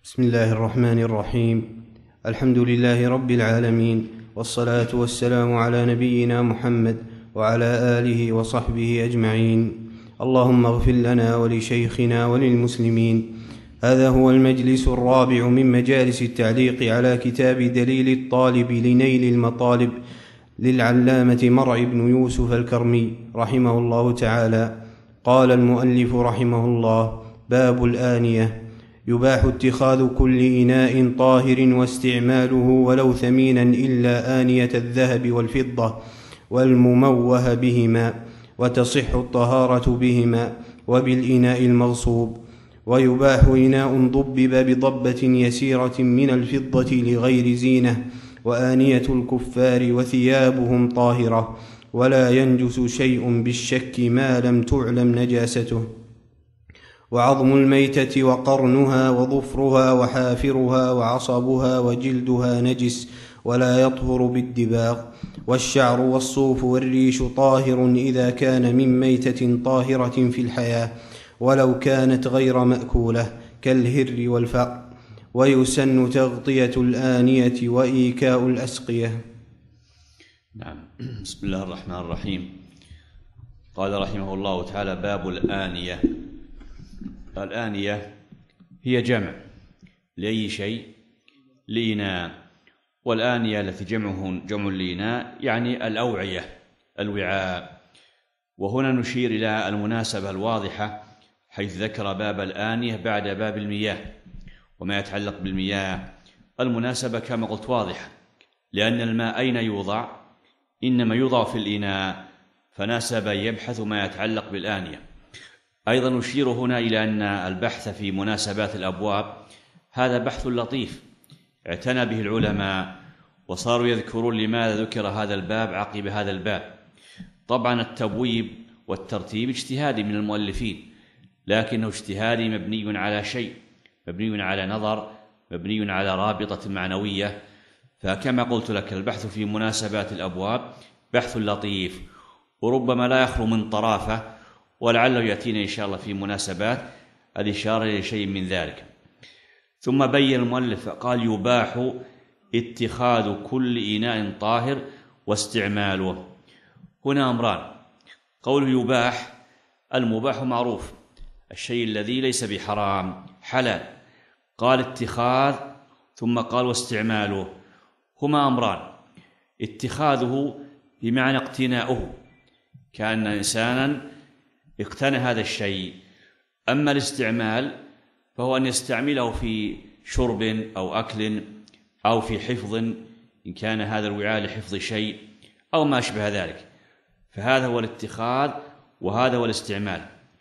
بسم الله الرحمن الرحيم. الحمد لله رب العالمين، والصلاة والسلام على نبينا محمد وعلى آله وصحبه أجمعين. اللهم اغفر لنا ولشيخنا وللمسلمين. هذا هو المجلس الرابع من مجالس التعليق على كتاب دليل الطالب لنيل المطالب للعلامة مرع بن يوسف الكرمي رحمه الله تعالى. قال المؤلف رحمه الله: باب الآنية. يباح اتخاذ كل إناء طاهر واستعماله ولو ثمينا إلا آنية الذهب والفضة والمموه بهما، وتصح الطهارة بهما وبالإناء المغصوب. ويباح إناء ضبب بضبة يسيرة من الفضة لغير زينة، وآنية الكفار وثيابهم طاهرة، ولا ينجس شيء بالشك ما لم تعلم نجاسته. وعظم الميتة وقرنها وظفرها وحافرها وعصبها وجلدها نجس ولا يطهر بالدباغ. والشعر والصوف والريش طاهر إذا كان من ميتة طاهرة في الحياة، ولو كانت غير مأكولة كالهر والفأر. ويسن تغطية الآنية وإيكاء الأسقية. نعم. بسم الله الرحمن الرحيم. قال رحمه الله تعالى: باب الآنية. الآنية هي جمع لأي شيء لإناء، والآنية التي جمع الإناء يعني الأوعية، الوعاء. وهنا نشير إلى المناسبة الواضحة، حيث ذكر باب الآنية بعد باب المياه وما يتعلق بالمياه. المناسبة كما قلت واضحة، لأن الماء أين يوضع؟ إنما يوضع في الإناء، فناسب يبحث ما يتعلق بالآنية. أيضا نشير هنا إلى أن البحث في مناسبات الأبواب هذا بحث لطيف اعتنى به العلماء، وصاروا يذكرون لماذا ذكر هذا الباب عقب هذا الباب. طبعا التبويب والترتيب اجتهادي من المؤلفين، لكنه اجتهادي مبني على شيء، مبني على نظر، مبني على رابطة معنوية. فكما قلت لك، البحث في مناسبات الأبواب بحث لطيف، وربما لا يخلو من طرافة، ولعله يأتينا إن شاء الله في مناسبات الإشارة إلى شيء من ذلك. ثم بين المؤلف قال: يباح اتخاذ كل إناء طاهر واستعماله. هنا أمران. قوله يباح، المباح معروف، الشيء الذي ليس بحرام حلال. قال اتخاذ ثم قال واستعماله، هما أمران. اتخاذه بمعنى اقتناؤه، كأن إنسانا اقتنى هذا الشيء. أما الاستعمال فهو أن يستعمله في شرب أو أكل أو في حفظ، إن كان هذا الوعاء لحفظ شيء أو ما أشبه ذلك. فهذا هو الاتخاذ وهذا هو الاستعمال.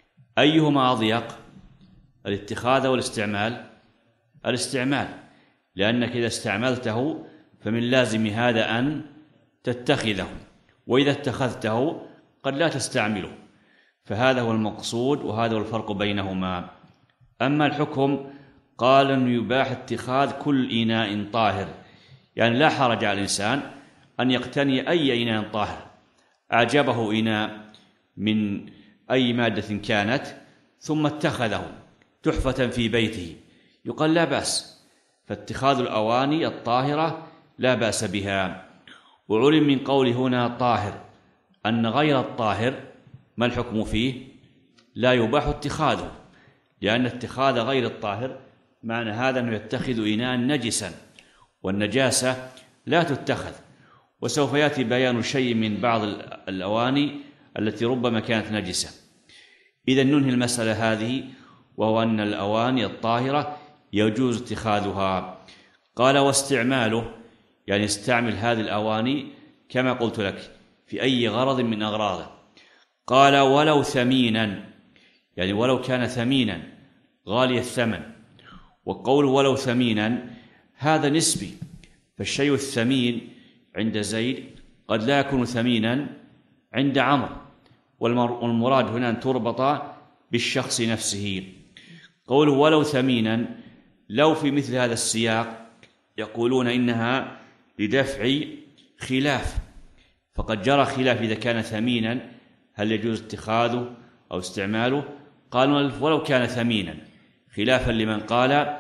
أيهما أضيق، الاتخاذ والاستعمال؟ الاستعمال، لأنك إذا استعملته فمن لازم هذا أن تتخذه، وإذا اتخذته قد لا تستعمله. فهذا هو المقصود، وهذا هو الفرق بينهما. أما الحكم، قال أن يباح اتخاذ كل إناء طاهر، يعني لا حرج على الإنسان أن يقتني أي إناء طاهر، أعجبه إناء من أي مادة كانت ثم اتخذه تحفة في بيته، يقال لا بأس. فاتخاذ الأواني الطاهرة لا بأس بها. وعلم من قول هنا طاهر أن غير الطاهر ما الحكم فيه؟ لا يباح اتخاذه، لأن اتخاذ غير الطاهر معنى هذا أنه يتخذ إناء نجسا، والنجاسة لا تتخذ. وسوف يأتي بيان شيء من بعض الأواني التي ربما كانت نجسة. إذن ننهي المسألة هذه، وهو أن الأواني الطاهرة يجوز اتخاذها. قال واستعماله، يعني استعمل هذه الأواني كما قلت لك في أي غرض من أغراضه. قال ولو ثمينا، يعني ولو كان ثمينا غالي الثمن. وقول ولو ثمينا هذا نسبي، فالشيء الثمين عند زيد قد لا يكون ثمينا عند عمرو، والمراد هنا أن تربط بالشخص نفسه. قوله ولو ثمينا، لو في مثل هذا السياق يقولون إنها لدفع خلاف، فقد جرى خلاف إذا كان ثمينا هل يجوز اتخاذه أو استعماله. قالوا ولو كان ثمينا، خلافا لمن قال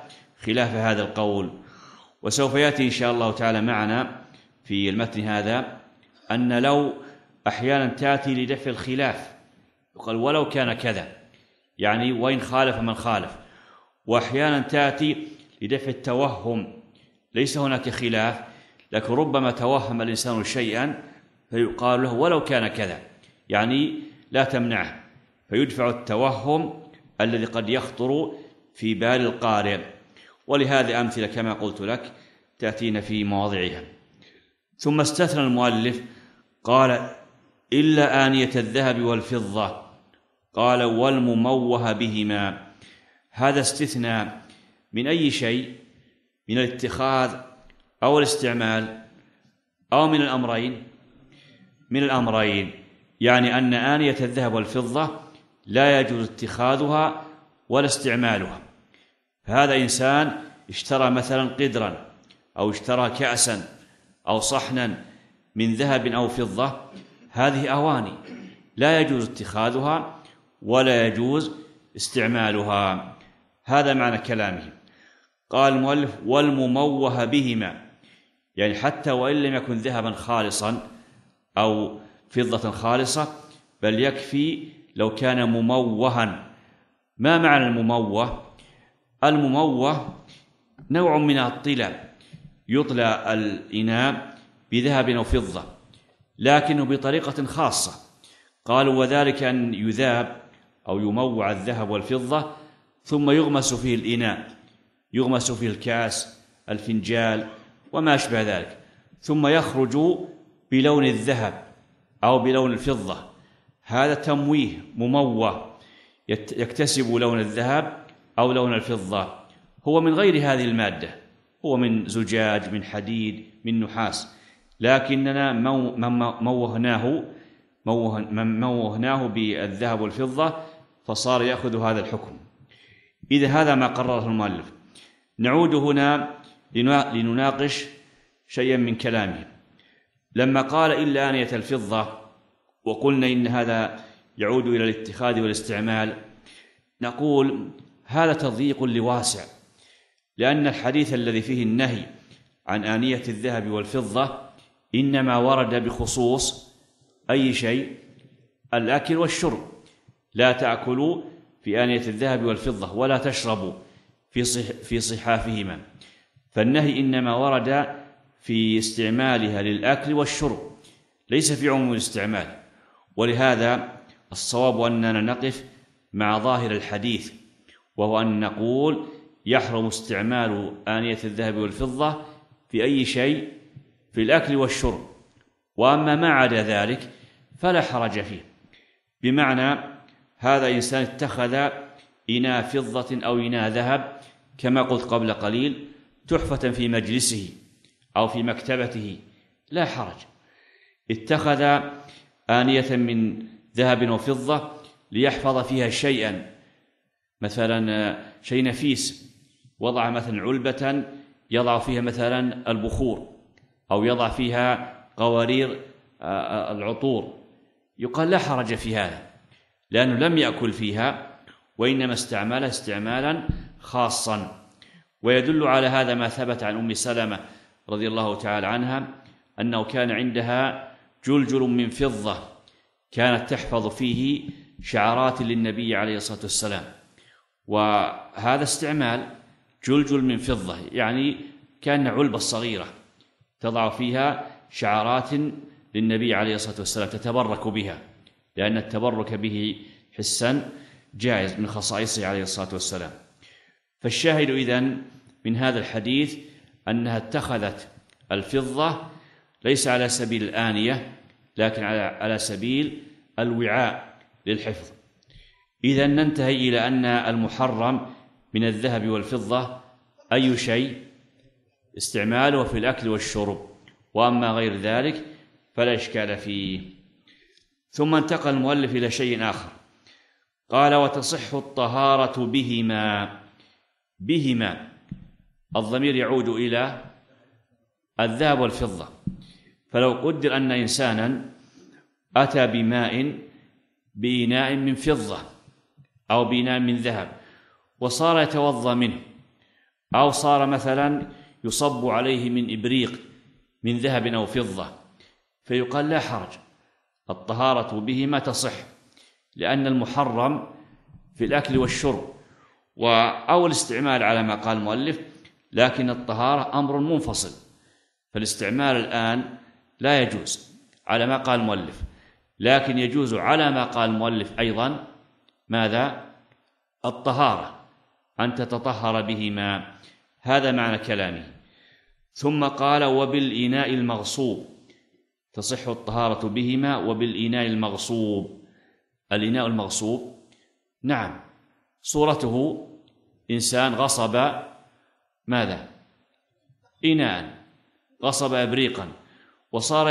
خلاف هذا القول. وسوف يأتي إن شاء الله تعالى معنا في المتن هذا أن لو أحيانا تأتي لدفع الخلاف، يقال ولو كان كذا، يعني وإن خالف من خالف. وأحيانا تأتي لدفع التوهم، ليس هناك خلاف لكن ربما توهم الإنسان شيئا فيقال له ولو كان كذا، يعني لا تمنعه، فيدفع التوهم الذي قد يخطر في بال القارئ. ولهذه أمثلة كما قلت لك تأتينا في مواضعها. ثم استثنى المؤلف قال إلا آنية الذهب والفضة، قال والمموه بهما. هذا استثناء من أي شيء؟ من الاتخاذ أو الاستعمال أو من الأمرين؟ من الأمرين، يعني أن آنية الذهب والفضة لا يجوز اتخاذها ولا استعمالها. فهذا إنسان اشترى مثلا قدرا أو اشترى كأسا أو صحنا من ذهب أو فضة، هذه أواني لا يجوز اتخاذها ولا يجوز استعمالها. هذا معنى كلامه. قال المؤلف والمموه بهما، يعني حتى وإن لم يكن ذهبا خالصا أو فضة خالصة، بل يكفي لو كان مموها. ما معنى المموه؟ المموه نوع من الطلى، يطلى الإناء بذهب أو فضة لكنه بطريقة خاصة. قالوا وذلك أن يذاب أو يموع الذهب والفضة ثم يغمس فيه الإناء، يغمس فيه الكاس الفنجال وما أشبه ذلك، ثم يخرج بلون الذهب أو بلون الفضة. هذا تمويه مموه، يكتسب لون الذهب أو لون الفضة. هو من غير هذه المادة، هو من زجاج، من حديد، من نحاس، لكننا موهناه بالذهب والفضة فصار يأخذ هذا الحكم. إذا هذا ما قرره المؤلف. نعود هنا لنناقش شيئا من كلامه. لما قال إلا آنية الفضة وقلنا إن هذا يعود إلى الاتخاذ والاستعمال، نقول هذا تضييق لواسع، لأن الحديث الذي فيه النهي عن آنية الذهب والفضة إنما ورد بخصوص أي شيء؟ الأكل والشرب. لا تأكلوا في آنية الذهب والفضة ولا تشربوا في صحافهما. فالنهي إنما ورد في استعمالها للأكل والشرب، ليس في عموم الاستعمال. ولهذا الصواب أننا نقف مع ظاهر الحديث، وهو أن نقول يحرم استعمال آنية الذهب والفضة في أي شيء في الأكل والشرب، وأما ما عدا ذلك فلا حرج فيه. بمعنى هذا إنسان اتخذ إناء فضة أو إناء ذهب كما قلت قبل قليل تحفة في مجلسه أو في مكتبته، لا حرج. اتخذ آنية من ذهب وفضة ليحفظ فيها شيئا، مثلا شيء نفيس، وضع مثلا علبة يضع فيها مثلا البخور أو يضع فيها قوارير العطور، يقال لا حرج في هذا، لأنه لم يأكل فيها وإنما استعملها استعمالا خاصا. ويدل على هذا ما ثبت عن أم سلمة رضي الله تعالى عنها أنه كان عندها جلجل من فضة كانت تحفظ فيه شعرات للنبي عليه الصلاة والسلام، وهذا استعمال جلجل من فضة، يعني كان علبة صغيرة تضع فيها شعرات للنبي عليه الصلاة والسلام تتبرك بها، لأن التبرك به حسا جائز من خصائصه عليه الصلاة والسلام. فالشاهد إذن من هذا الحديث أنها اتخذت الفضة ليس على سبيل الآنية لكن على سبيل الوعاء للحفظ. إذن ننتهي إلى أن المحرم من الذهب والفضة أي شيء؟ استعماله في الأكل والشرب، وأما غير ذلك فلا إشكال فيه. ثم انتقل المؤلف إلى شيء آخر، قال وتصح الطهارة بهما. الضمير يعود إلى الذهب والفضة. فلو قدر أن إنسانا أتى بإناء من فضة أو بإناء من ذهب وصار يتوضأ منه، أو صار مثلا يصب عليه من إبريق من ذهب أو فضة، فيقال لا حرج، الطهارة بهما تصح، لأن المحرم في الأكل والشرب أو الاستعمال على ما قال المؤلف، لكن الطهارة أمر منفصل، فالاستعمال الآن لا يجوز على ما قال المؤلف، لكن يجوز على ما قال المؤلف أيضا ماذا؟ الطهارة، أن تتطهر بهما، هذا معنى كلامه. ثم قال وبالإناء المغصوب تصح الطهارة بهما، وبالإناء المغصوب. الإناء المغصوب نعم صورته إنسان غصب ماذا؟ إناء، غصب إبريقا وصار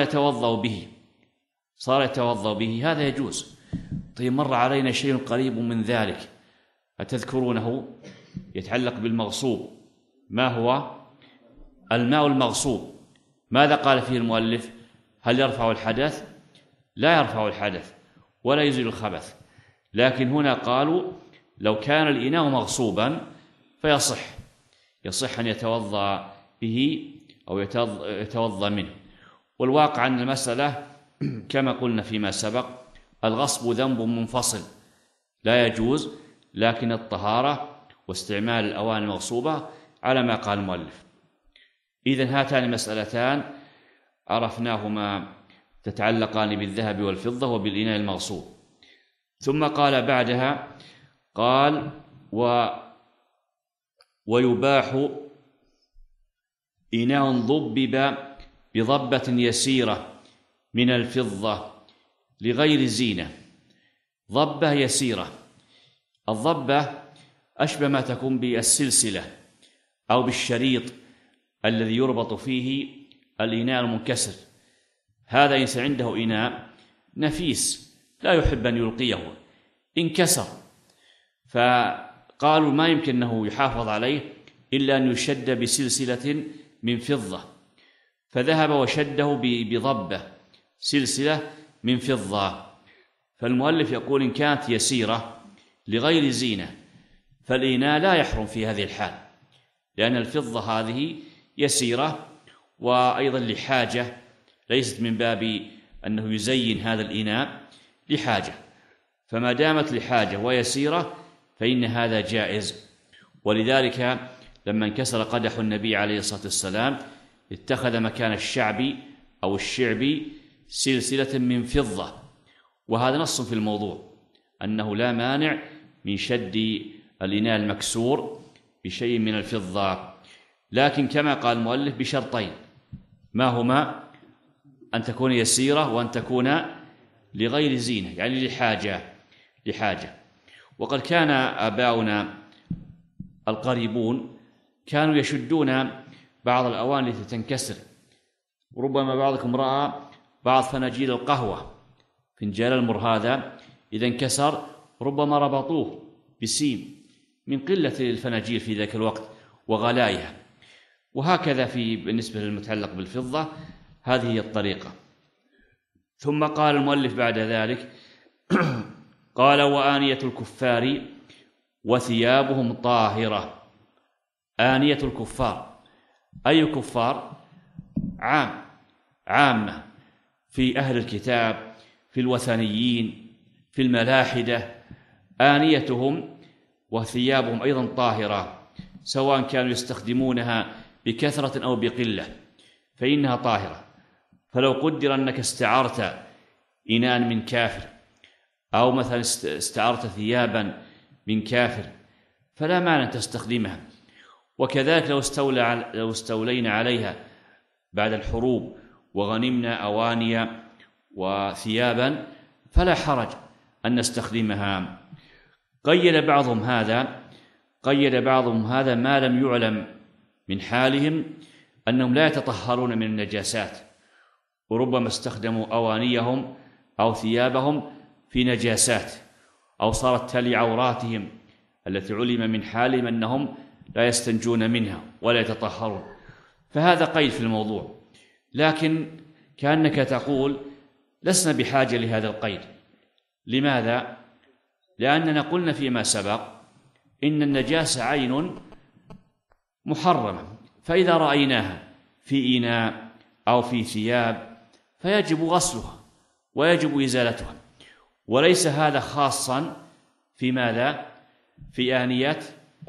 يتوضأ به، هذا يجوز. طيب مر علينا شيء قريب من ذلك أتذكرونه يتعلق بالمغصوب، ما هو؟ الماء المغصوب. ماذا قال فيه المؤلف؟ هل يرفع الحدث؟ لا يرفع الحدث ولا يزيل الخبث، لكن هنا قالوا لو كان الإناء مغصوبا يصح أن يتوضأ به أو يتوضأ منه. والواقع أن المسألة كما قلنا فيما سبق، الغصب ذنب منفصل لا يجوز، لكن الطهارة واستعمال الأواني المغصوبة على ما قال المؤلف. إذن هاتان المسألتان عرفناهما تتعلقان بالذهب والفضة وبالإناء المغصوب. ثم قال بعدها قال ويباح إناء ضبب بضبة يسيرة من الفضة لغير زينة. ضبة يسيرة، الضبة أشبه ما تكون بالسلسلة أو بالشريط الذي يربط فيه الإناء المنكسر. هذا إنسان عنده إناء نفيس لا يحب أن يلقيه، انكسر، فقالوا ما يمكن أنه يحافظ عليه إلا أن يشد بسلسلة من فضة، فذهب وشده بضبة سلسلة من فضة. فالمؤلف يقول إن كانت يسيرة لغير زينة فالإناء لا يحرم في هذه الحال، لأن الفضة هذه يسيرة وأيضا لحاجة، ليست من باب أنه يزين هذا الإناء لحاجة، فما دامت لحاجة ويسيرة فإن هذا جائز. ولذلك لما انكسر قدح النبي عليه الصلاة والسلام اتخذ مكان الشعب أو الشعب سلسلة من فضة، وهذا نص في الموضوع أنه لا مانع من شد الإناء المكسور بشيء من الفضة، لكن كما قال المؤلف بشرطين، ما هما؟ أن تكون يسيرة وأن تكون لغير زينة، يعني لحاجة. وقد كان آباؤنا القريبون كانوا يشدون بعض الأواني التي تنكسر، وربما بعضكم رأى بعض فناجيل القهوة، فنجان المر هذا إذا انكسر ربما ربطوه بسيم من قلة الفناجيل في ذاك الوقت وغلائها، وهكذا بالنسبة للمتعلق بالفضة هذه هي الطريقة. ثم قال المؤلف بعد ذلك قال وآنية الكفار وثيابهم طاهرة. آنية الكفار، أي كفار؟ عامة، في أهل الكتاب، في الوثنيين، في الملاحدة، آنيتهم وثيابهم أيضا طاهرة، سواء كانوا يستخدمونها بكثرة أو بقلة فإنها طاهرة. فلو قدر أنك استعرت إناء من كافر أو مثلا استعرت ثيابا من كافر فلا مانع أن تستخدمها، وكذلك لو استولينا عليها بعد الحروب وغنمنا أواني وثيابا فلا حرج أن نستخدمها. قيد بعضهم هذا ما لم يعلم من حالهم أنهم لا يتطهرون من النجاسات، وربما استخدموا أوانيهم أو ثيابهم في نجاسات أو صارت تلي عوراتهم التي علم من حالهم أنهم لا يستنجون منها ولا يتطهرون، فهذا قيد في الموضوع. لكن كأنك تقول لسنا بحاجة لهذا القيد. لماذا؟ لأننا قلنا فيما سبق إن النجاسة عين محرمة، فإذا رأيناها في إناء أو في ثياب فيجب غسلها ويجب إزالتها. وليس هذا خاصا في ماذا؟ في آنية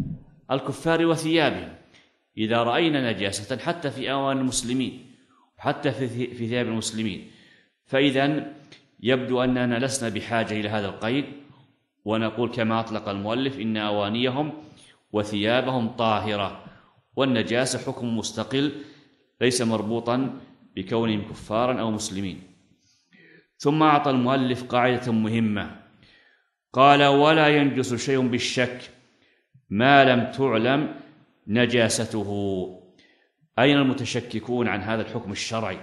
الكفار وثيابهم. إذا رأينا نجاسة حتى في أواني المسلمين وحتى في ثياب المسلمين، فإذا يبدو أننا لسنا بحاجة إلى هذا القيد، ونقول كما أطلق المؤلف: إن أوانيهم وثيابهم طاهرة. والنجاسة حكم مستقل ليس مربوطا بكونهم كفارا أو مسلمين. ثم أعطى المؤلف قاعدة مهمة، قال: ولا ينجس شيء بالشك ما لم تعلم نجاسته. أين المتشككون عن هذا الحكم الشرعي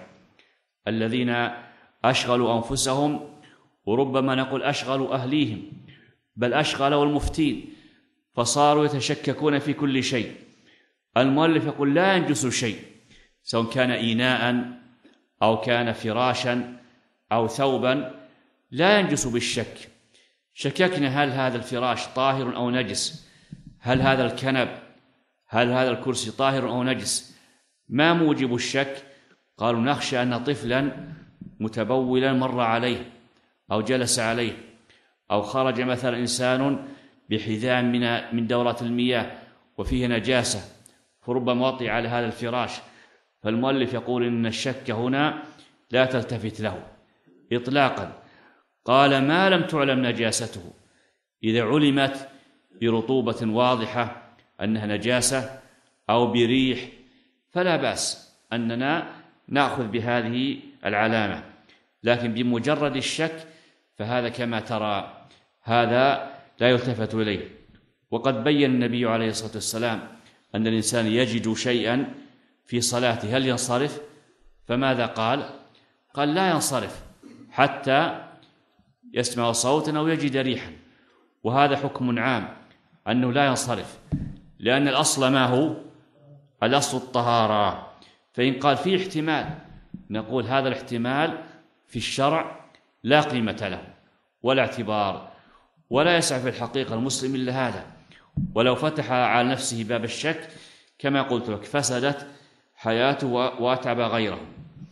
الذين أشغلوا أنفسهم، وربما نقول أشغلوا أهليهم، بل أشغلوا المفتين، فصاروا يتشككون في كل شيء؟ المؤلف يقول: لا ينجس شيء، سواء كان إناء أو كان فراشا أو ثوبا، لا ينجس بالشك. شككنا هل هذا الفراش طاهر أو نجس، هل هذا الكنب، هل هذا الكرسي طاهر أو نجس؟ ما موجب الشك؟ قالوا: نخشى أن طفلا متبولا مر عليه أو جلس عليه، أو خرج مثلا إنسان بحذاء من دورات المياه وفيه نجاسة فربما وطئ على هذا الفراش. فالمؤلف يقول إن الشك هنا لا تلتفت له إطلاقا. قال: ما لم تعلم نجاسته، إذا علمت برطوبة واضحة أنها نجاسة أو بريح فلا بأس أننا نأخذ بهذه العلامة، لكن بمجرد الشك فهذا كما ترى هذا لا يلتفت إليه. وقد بين النبي عليه الصلاة والسلام أن الإنسان يجد شيئا في صلاته هل ينصرف؟ فماذا قال؟ قال: لا ينصرف حتى يسمع صوتا أو يجد ريحا. وهذا حكم عام أنه لا ينصرف، لأن الأصل ما هو؟ الأصل الطهارة. فإن قال في احتمال، نقول هذا الاحتمال في الشرع لا قيمة له ولا اعتبار، ولا يسع في الحقيقة المسلم إلا هذا. ولو فتح على نفسه باب الشك كما قلت لك فسدت حياته وأتعب غيره.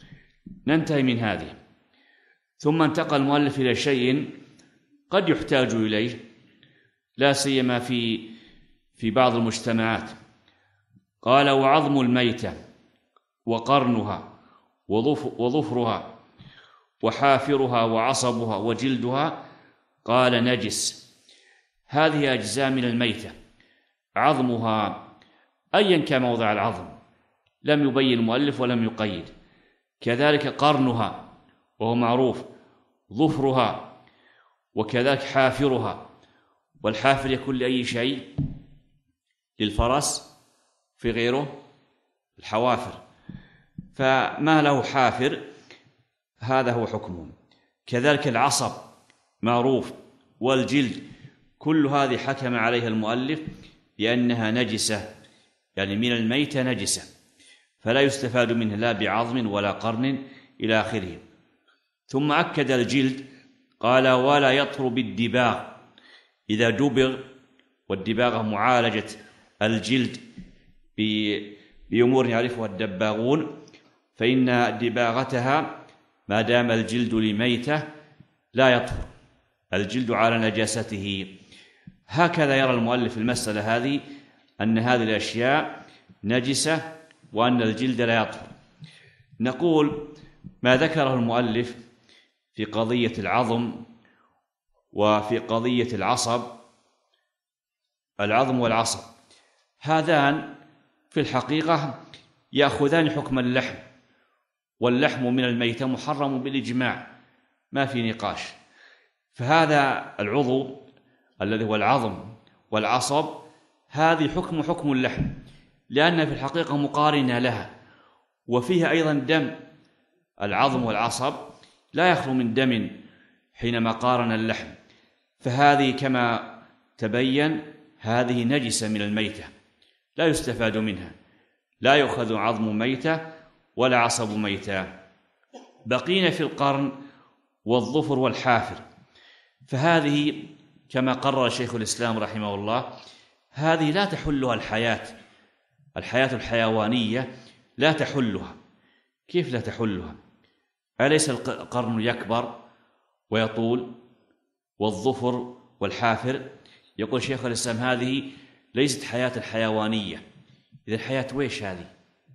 ننتهي من هذه. ثم انتقل المؤلف إلى شيء قد يحتاج إليه لا سيما في بعض المجتمعات. قال: وعظم الميتة وقرنها وظفرها وحافرها وعصبها وجلدها، قال: نجس. هذه أجزاء من الميتة، عظمها أيا كان موضع العظم، لم يبين المؤلف ولم يقيد. كذلك قرنها وهو معروف، ظفرها، وكذلك حافرها. والحافر يكون لأي شيء، للفرس في غيره الحوافر، فما له حافر هذا هو حكمه. كذلك العصب معروف، والجلد، كل هذه حكم عليها المؤلف بأنها نجسة، يعني من الميتة نجسة، فلا يستفاد منه لا بعظم ولا قرن إلى آخره. ثم أكد الجلد، قال: ولا يطهر بالدباغ إذا دبغ. والدباغة معالجة الجلد بأمور يعرفها الدباغون، فإن دباغتها ما دام الجلد لميتة لا يطهر الجلد على نجاسته. هكذا يرى المؤلف المسألة هذه، أن هذه الأشياء نجسة وأن الجلد لا يطهر. نقول ما ذكره المؤلف في قضية العظم وفي قضية العظم والعصب، هذان في الحقيقة يأخذان حكم اللحم، واللحم من الميتة محرم بالإجماع، ما في نقاش. فهذا العضو الذي هو العظم والعصب هذه حكم اللحم، لأنها في الحقيقة مقارنة لها، وفيها أيضا دم. العظم والعصب لا يخلو من دم حينما قارن اللحم، فهذه كما تبين هذه نجسة من الميتة لا يستفاد منها، لا يؤخذ عظم ميتة ولا عصب ميتة. بقينا في القرن والظفر والحافر، فهذه كما قرر شيخ الإسلام رحمه الله هذه لا تحلها الحياة الحياة الحيوانية لا تحلها. كيف لا تحلها؟ أليس القرن يكبر ويطول والظفر والحافر؟ يقول شيخ الإسلام هذه ليست حياة الحيوانية. إذا الحياة ويش هذه؟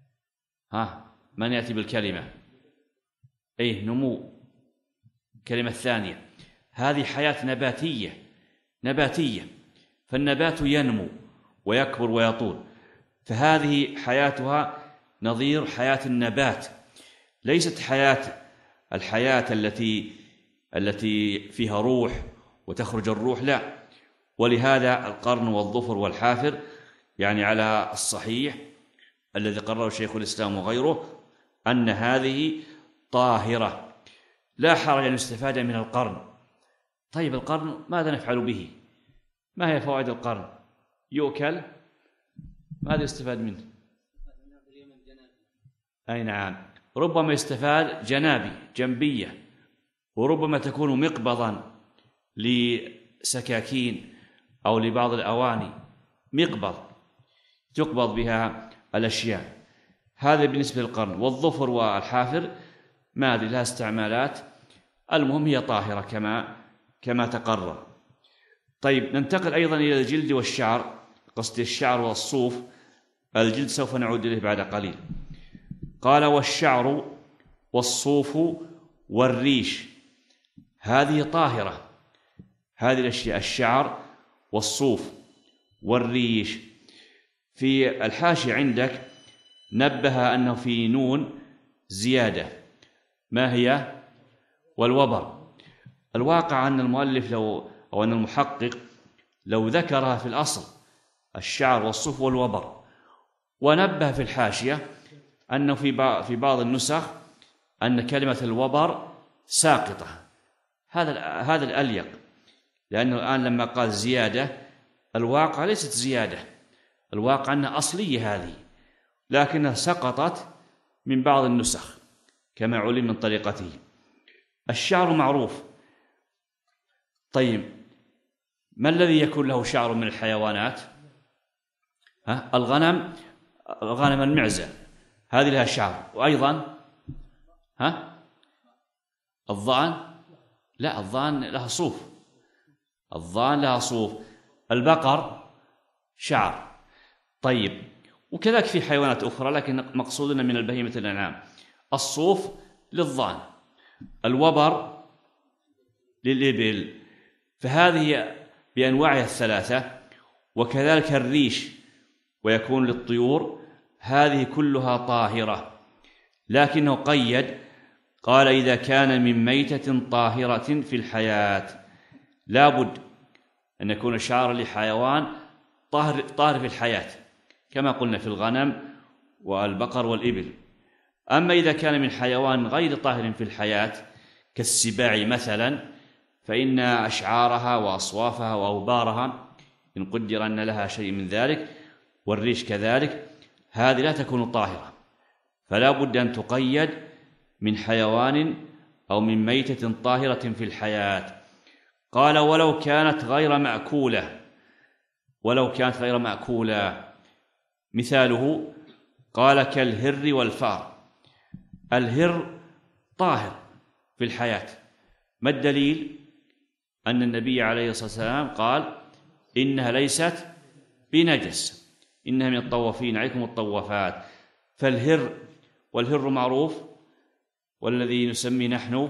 من يأتي بالكلمة؟ نمو. الكلمة الثانية هذه حياة نباتية، فالنبات ينمو ويكبر ويطول، فهذه حياتها نظير حياة النبات، ليست الحياة التي فيها روح وتخرج الروح، لا. ولهذا القرن والظفر والحافر يعني على الصحيح الذي قرره شيخ الإسلام وغيره أن هذه طاهرة، لا حرج أن يستفاد من القرن. طيب القرن ماذا نفعل به؟ ما هي فوائد القرن؟ يؤكل؟ ماذا يستفاد منه؟ أي نعم، ربما يستفاد جنبية، وربما تكون مقبضا لسكاكين أو لبعض الأواني، مقبض تقبض بها الأشياء. هذا بالنسبة للقرن. والظفر والحافر ما هذه لها استعمالات، المهم هي طاهرة كما تقرر. طيب ننتقل أيضا إلى الجلد والشعر، قصد الشعر والصوف. الجلد سوف نعود إليه بعد قليل. قال والشعر والصوف والريش، هذه طاهرة. هذه الأشياء الشعر والصوف والريش. في الحاشية عندك نبه أنه في نون زيادة، ما هي؟ والوبر. الواقع أن المؤلف أو أن المحقق لو ذكرها في الأصل الشعر والصوف والوبر، ونبه في الحاشية أنه في بعض النسخ أن كلمة الوبر ساقطة. هذا الأليق، لأنه الآن لما قال زيادة، الواقع ليست زيادة، الواقع أنها أصلية هذه، لكنها سقطت من بعض النسخ كما علم من طريقته. الشعر معروف. طيب ما الذي يكون له شعر من الحيوانات؟ الغنم المعزة هذه لها شعر. وأيضا الضأن، لا، الضأن لها صوف. البقر شعر. طيب وكذلك في حيوانات أخرى، لكن مقصودنا من البهيمة الأنعام. الصوف للضأن، الوبر للإبل، فهذه بأنواعها الثلاثة. وكذلك الريش ويكون للطيور، هذه كلها طاهرة، لكنه قيد، قال إذا كان من ميتة طاهرة في الحياة. لا بد أن يكون شعر لحيوان طاهر في الحياة، كما قلنا في الغنم والبقر والإبل. أما إذا كان من حيوان غير طاهر في الحياة كالسباع مثلا، فإن أشعارها وأصوافها وأوبارها إن قدر أن لها شيء من ذلك، والريش كذلك، هذه لا تكون طاهرة، فلا بد أن تقيد من حيوان أو من ميتة طاهرة في الحياة. قال ولو كانت غير مأكولة. مثاله قال كالهر والفار. الهر طاهر في الحياة. ما الدليل؟ أن النبي عليه الصلاة والسلام قال إنها ليست بنجس، إنها من الطوافين عليكم الطوافات. والهر معروف، والذي نسميه نحن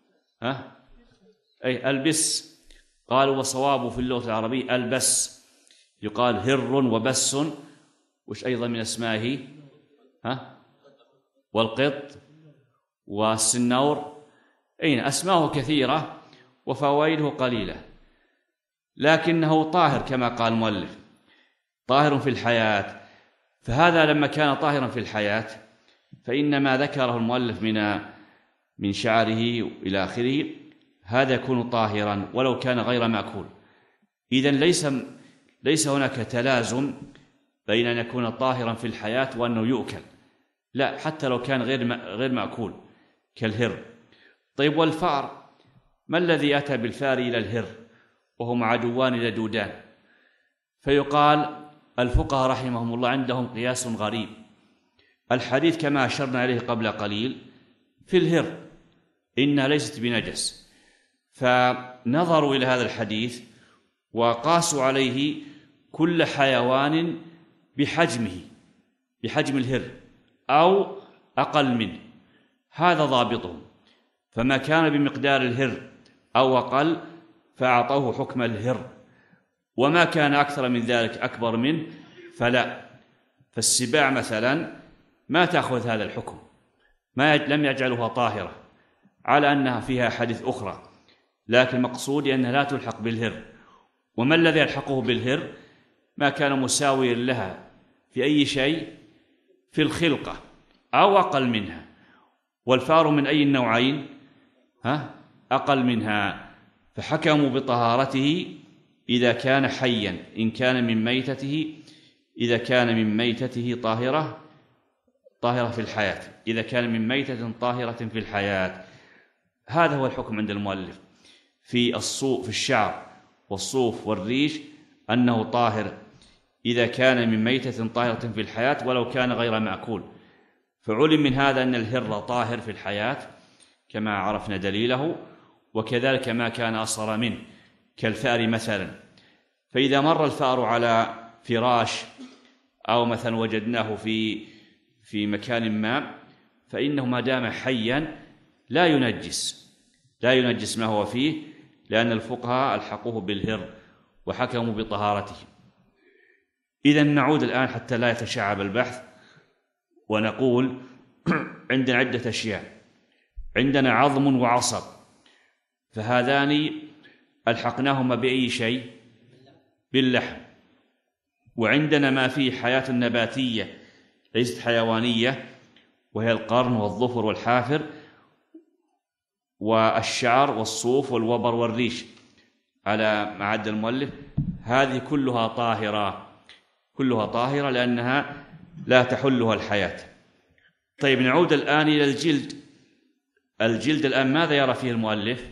البس. قالوا وصوابه في اللغة العربية البس، يقال هر وبس، وش أيضا من أسمائه؟ والقط والسنور. أسماءه كثيرة وفوائده قليلة، لكنه طاهر كما قال المؤلف، طاهر في الحياة. فهذا لما كان طاهرا في الحياة، فإن ما ذكره المؤلف من شعره إلى آخره هذا يكون طاهرا ولو كان غير مأكول. إذن ليس هناك تلازم بين أن يكون طاهرا في الحياة وأنه يؤكل، لا، حتى لو كان غير مأكول كالهر. طيب والفار، ما الذي أتى بالفار إلى الهر وهما عدوان لدودان؟ فيقال الفقهاء رحمهم الله عندهم قياس غريب. الحديث كما أشرنا إليه قبل قليل في الهر إنها ليست بنجس، فنظروا إلى هذا الحديث وقاسوا عليه كل حيوان بحجم الهر أو أقل منه، هذا ضابطهم. فما كان بمقدار الهر أو أقل فأعطوه حكم الهر، وما كان أكثر من ذلك أكبر منه فلا. فالسباع مثلا ما تأخذ هذا الحكم، لم يجعلها طاهرة، على أنها فيها حديث أخرى، لكن مقصودي أنها لا تلحق بالهر. وما الذي يلحقه بالهر؟ ما كان مساويا لها في أي شيء في الخلقة أو أقل منها. والفار من أي النوعين؟ أقل منها، فحكموا بطهارته إذا كان حيا، إن كان من ميتته، إذا كان من ميتته طاهرة في الحياة، إذا كان من ميتة طاهرة في الحياة. هذا هو الحكم عند المؤلف في الشعر والصوف والريش، أنه طاهر إذا كان من ميتة طاهرة في الحياة ولو كان غير مأكول. فعلم من هذا أن الهر طاهر في الحياة كما عرفنا دليله، وكذلك ما كان أصغر منه كالفأر مثلا. فإذا مر الفأر على فراش أو مثلا وجدناه في مكان ما، فإنه ما دام حيا لا ينجس ما هو فيه، لأن الفقهاء ألحقوه بالهر وحكموا بطهارته. إذن نعود الآن حتى لا يتشعب البحث ونقول عندنا عدة أشياء. عندنا عظم وعصب، فهذان ألحقناهما بأي شيء؟ باللحم. وعندنا ما فيه حياة نباتية ليست حيوانية، وهي القرن والظفر والحافر والشعر والصوف والوبر والريش على ما عد المؤلف. هذه كلها طاهرة لأنها لا تحلها الحياة. طيب نعود الآن إلى الجلد الآن ماذا يرى فيه المؤلف؟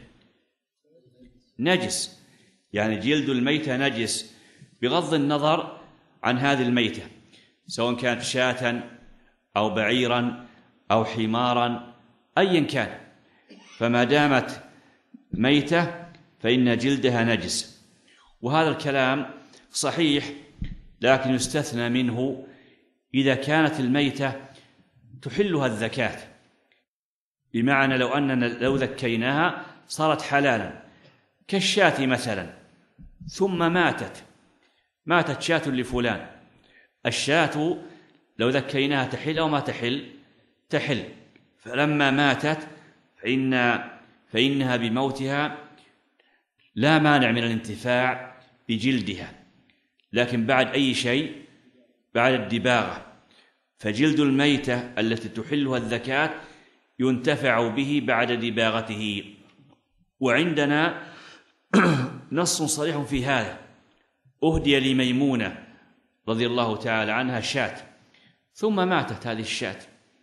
نجس، يعني جلد الميتة نجس بغض النظر عن هذه الميتة، سواء كانت شاة أو بعيرا أو حمارا أيا كان، فما دامت ميتة فإن جلدها نجس. وهذا الكلام صحيح، لكن يستثنى منه إذا كانت الميتة تحلها الذكاة، بمعنى لو أننا لو ذكيناها صارت حلالا، كالشاة مثلا، ثم ماتت شاة لفلان. الشاة لو ذكيناها تحل أو ما تحل، فلما ماتت فإنها بموتها لا مانع من الانتفاع بجلدها، لكن بعد أي شيء؟ بعد الدباغة. فجلد الميتة التي تحلها الذكاة ينتفع به بعد دباغته. وعندنا نص صريح في هذا. أهدي لميمونة رضي الله تعالى عنها شاة، ثم ماتت هذه الشاة،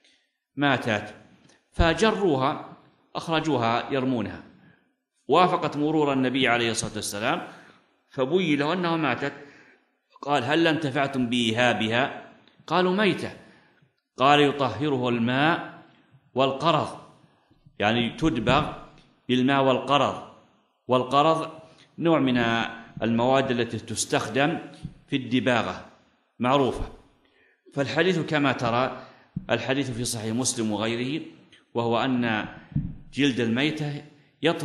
فجروها أخرجوها يرمونها، وافقت مرور النبي عليه الصلاة والسلام، فبين له أنها ماتت. قال: هل انتفعتم بإيهابها؟ قالوا: ميتة. قال: يطهره الماء والقرض، يعني تدبغ بالماء والقرض نوع من المواد التي تستخدم في الدباغة معروفة. فالحديث كما ترى الحديث في صحيح مسلم وغيره، وهو أن جلد الميتة يطهر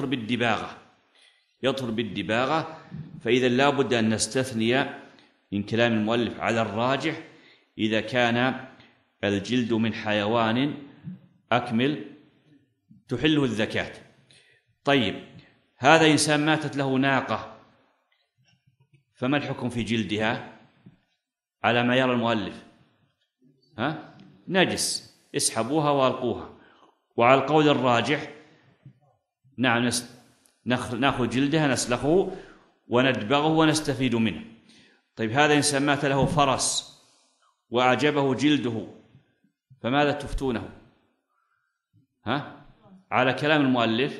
بالدباغة. فإذا لا بد أن نستثني من كلام المؤلف على الراجح إذا كان الجلد من حيوان أكمل تحله الذكاة. طيب، هذا إنسان ماتت له ناقة، فما الحكم في جلدها على ما يرى المؤلف؟ نجس، اسحبوها والقوها. وعلى القول الراجح نعم، نأخذ جلدها نسلخه وندبغه ونستفيد منه. طيب، هذا إنسان مات له فرس وأعجبه جلده، فماذا تفتونه؟ على كلام المؤلف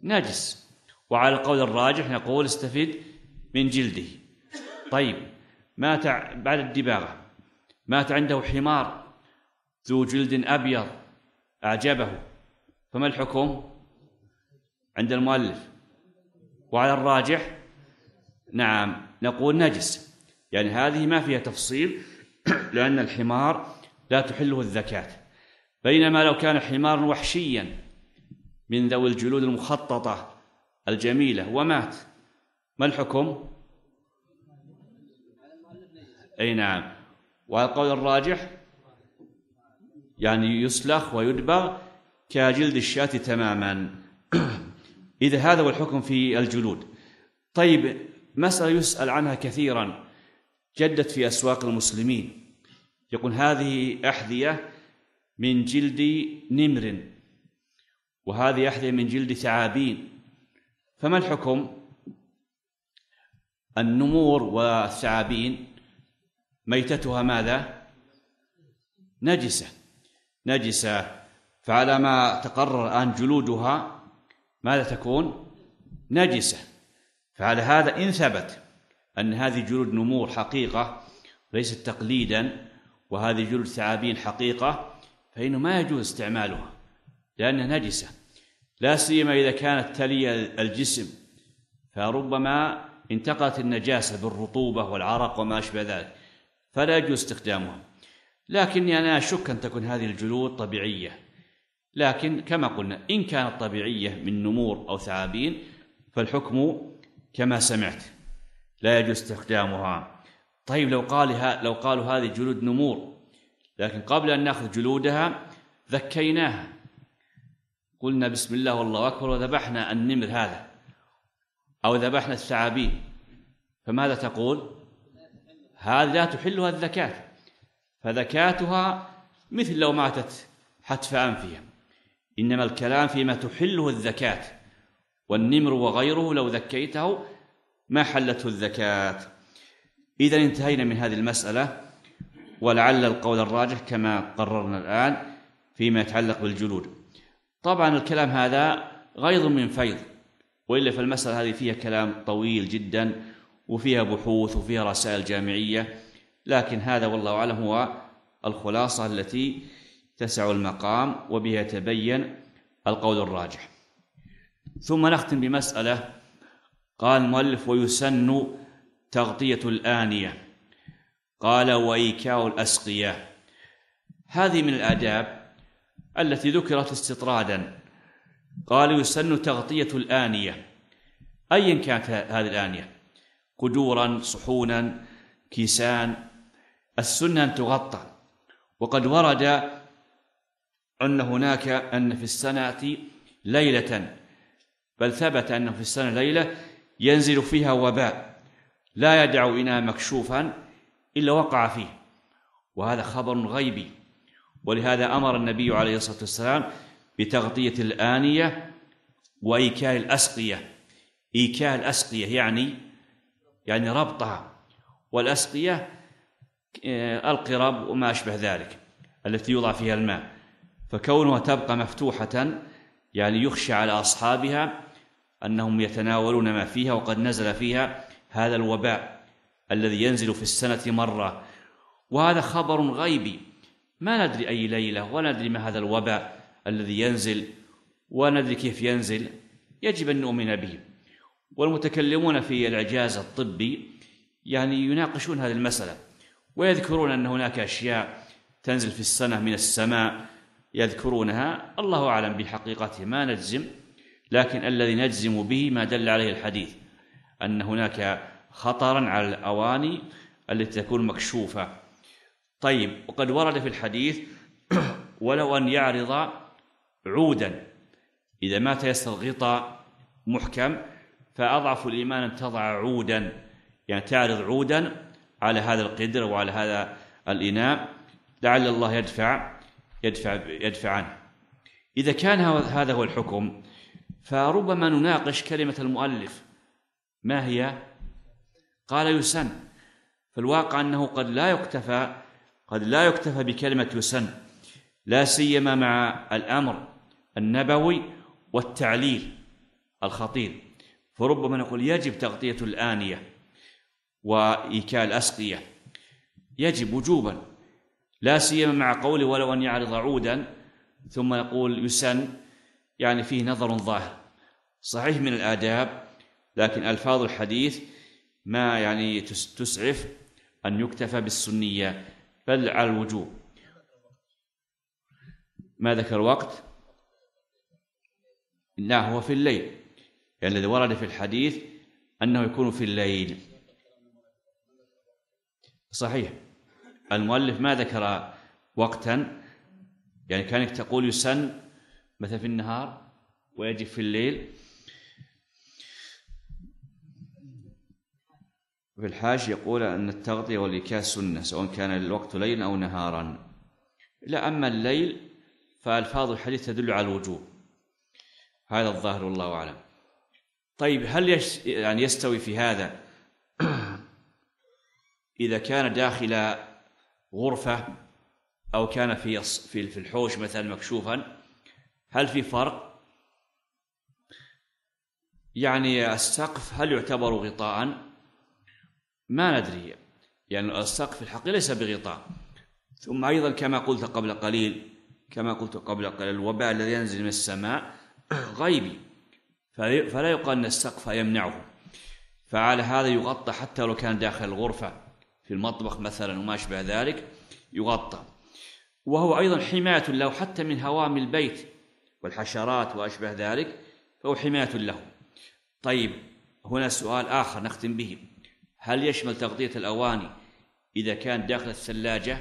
نجس، وعلى القول الراجح نقول استفيد من جلده. طيب، مات بعد الدباغة، مات عنده حمار ذو جلد أبيض أعجبه، فما الحكم عند المؤلف؟ وعلى الراجح نعم نقول نجس، يعني هذه ما فيها تفصيل، لأن الحمار لا تحله الزكاة. بينما لو كان حمارا وحشيا من ذوي الجلود المخططة الجميلة ومات، ما الحكم؟ أي نعم، والقول الراجح يعني يسلخ ويدبغ كجلد الشاة تماما. إذا هذا هو الحكم في الجلود. طيب، مسألة يسأل عنها كثيرا جدت في أسواق المسلمين، يقول هذه أحذية من جلد نمر وهذه أحذية من جلد ثعابين، فما الحكم؟ النمور والثعابين ميتتها ماذا؟ نجسة، فعلى ما تقرر الآن جلودها ماذا تكون؟ نجسة. فعلى هذا إن ثبت أن هذه جلود نمور حقيقة ليست تقليدا، وهذه جلود ثعابين حقيقة، فإنه ما يجوز استعمالها لأنها نجسة، لا سيما إذا كانت تلي الجسم، فربما انتقلت النجاسة بالرطوبة والعرق وما أشبه ذلك، فلا يجوز استخدامها. لكني أنا أشك أن تكون هذه الجلود طبيعية، لكن كما قلنا إن كانت طبيعية من نمور أو ثعابين فالحكم كما سمعت، لا يجوز استخدامها. طيب، لو قالوا هذه جلود نمور، لكن قبل أن نأخذ جلودها ذكيناها، قلنا بسم الله والله أكبر وذبحنا النمر هذا أو ذبحنا الثعابين، فماذا تقول؟ هذا لا تحلها الزكاة، فزكاتها مثل لو ماتت حتف أنفها، إنما الكلام فيما تحله الزكاة، والنمر وغيره لو ذكيته ما حلته الزكاة. إذن انتهينا من هذه المسألة، ولعل القول الراجح كما قررنا الآن فيما يتعلق بالجلود. طبعا الكلام هذا غيض من فيض، وإلا فالمسألة هذه فيها كلام طويل جدا وفيها بحوث وفيها رسائل جامعية، لكن هذا والله أعلم هو الخلاصة التي تسع المقام وبها يتبين القول الراجح. ثم نختم بمسألة، قال المؤلف ويسن تغطية الآنية، قال وإيكاء الأسقية. هذه من الآداب التي ذكرت استطرادا. قال يسن تغطية الآنية، أيا كانت هذه الآنية، قدورا، صحونا، كيسان، السنة أن تغطى. وقد ورد أن في السنة ليلة، بل ثبت أنه في السنة ليلة ينزل فيها وباء لا يدع إناء مكشوفا إلا وقع فيه، وهذا خبر غيبي، ولهذا أمر النبي عليه الصلاة والسلام بتغطية الآنية وإيكاء الأسقية. إيكاء الأسقية يعني ربطها، والأسقية القرب وما أشبه ذلك التي يوضع فيها الماء، فكونها تبقى مفتوحة يعني يخشى على أصحابها أنهم يتناولون ما فيها، وقد نزل فيها هذا الوباء الذي ينزل في السنة مرة، وهذا خبر غيبي، ما ندري أي ليلة، ولا ندري ما هذا الوباء الذي ينزل، وندري كيف ينزل، يجب أن نؤمن به. والمتكلمون في الإعجاز الطبي يعني يناقشون هذه المسألة، ويذكرون أن هناك أشياء تنزل في السنة من السماء يذكرونها، الله أعلم بحقيقته، ما نجزم، لكن الذي نجزم به ما دل عليه الحديث، أن هناك خطرا على الأواني التي تكون مكشوفة. طيب، وقد ورد في الحديث ولو أن يعرض عودا، إذا ما تيسر غطاء محكم فأضعف الإيمان أن تضع عودا، يعني تعرض عودا على هذا القدر وعلى هذا الإناء لعل الله يدفع عنه. إذا كان هذا هو الحكم، فربما نناقش كلمة المؤلف ما هي؟ قال يسن، فالواقع أنه قد لا يكتفى بكلمة يسن، لا سيما مع الأمر النبوي والتعليل الخطير، فربما نقول يجب تغطية الآنية. وإيكال الأسقية يجب وجوبا، لا سيما مع قوله ولو أن يعرض عودا، ثم يقول يسن، يعني فيه نظر ظاهر. صحيح من الآداب، لكن ألفاظ الحديث ما يعني تسعف أن يكتفى بالسنية بل على الوجوب. ما ذكر وقت؟ لا، هو في الليل، يعني الذي ورد في الحديث أنه يكون في الليل. صحيح، المؤلف ما ذكر وقتا، يعني كانك تقول يسن مثلا في النهار ويجب في الليل. في الحاج يقول أن التغطية والإيكاء سنة سواء كان الوقت ليلا أو نهارا. لا، أما الليل فألفاظ الحديث تدل على الوجوب، هذا الظاهر والله أعلم. طيب، هل يعني يستوي في هذا إذا كان داخل غرفة أو كان في الحوش مثلا مكشوفا؟ هل في فرق؟ يعني السقف هل يعتبر غطاء؟ ما ندري، يعني السقف الحقيقي ليس بغطاء. ثم أيضا كما قلت قبل قليل الوباء الذي ينزل من السماء غيبي، فلا يقال أن السقف يمنعه، فعلى هذا يغطى حتى لو كان داخل الغرفة في المطبخ مثلا وما أشبه ذلك يغطى، وهو أيضا حماية له حتى من هوام البيت والحشرات وأشبه ذلك، فهو حماية له. طيب، هنا سؤال آخر نختم به، هل يشمل تغطية الأواني إذا كان داخل الثلاجة؟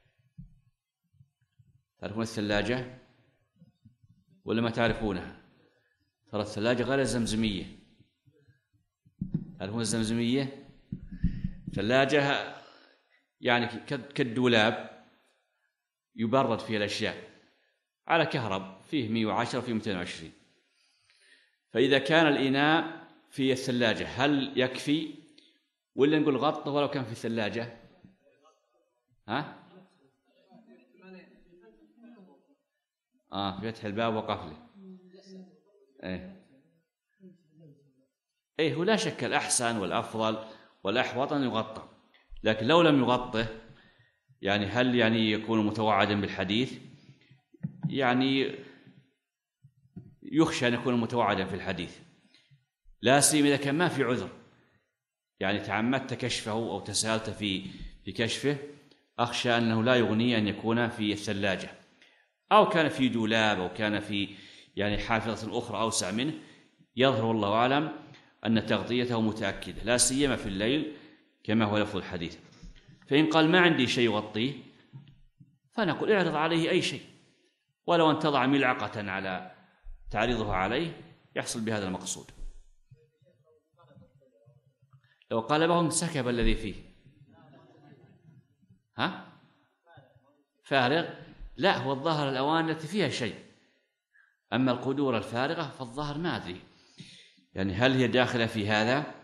تعرفون الثلاجة ولا ما تعرفونها؟ ترى الثلاجة غير الزمزمية. تعرفون الزمزمية؟ ثلاجة يعني كالدولاب يبرد فيه الأشياء على كهرب، فيه 110 وفيه 220. فإذا كان الإناء في الثلاجة هل يكفي ولا نقول غطه ولو كان في الثلاجة؟ في فتح الباب وقفله. هو لا شك الأحسن والأفضل والأحوط أن يغطى، لكن لو لم يغطه يعني هل يعني يكون متوعدا بالحديث؟ يعني يخشى أن يكون متوعدا في الحديث، لا سيما إذا كان ما في عذر، يعني تعمدت كشفه أو تساهلت في كشفه، أخشى أنه لا يغني أن يكون في الثلاجة، أو كان في دولاب، أو كان في يعني حافظة أخرى أوسع منه. يظهر والله أعلم أن تغطيته متأكدة، لا سيما في الليل كما هو لفظ الحديث. فإن قال ما عندي شيء يغطيه، فنقول اعرض عليه أي شيء، ولو أن تضع ملعقة على تعريضها عليه يحصل بهذا المقصود. لو قلبه انسكب الذي فيه فارغ، لا، هو الظاهر الأواني التي فيها شيء، أما القدور الفارغة فالظاهر ما أدري، يعني هل هي داخلة في هذا؟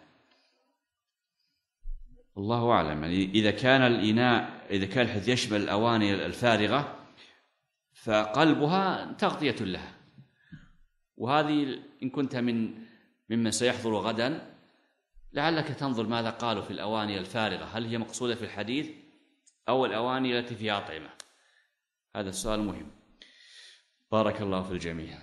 الله أعلم. يعني إذا كان الإناء، إذا كان الحديث يشمل الأواني الفارغة فقلبها تغطية لها، وهذه إن كنت ممن سيحضر غدا لعلك تنظر ماذا قالوا في الأواني الفارغة، هل هي مقصودة في الحديث أو الأواني التي فيها أطعمة؟ هذا السؤال مهم. بارك الله في الجميع.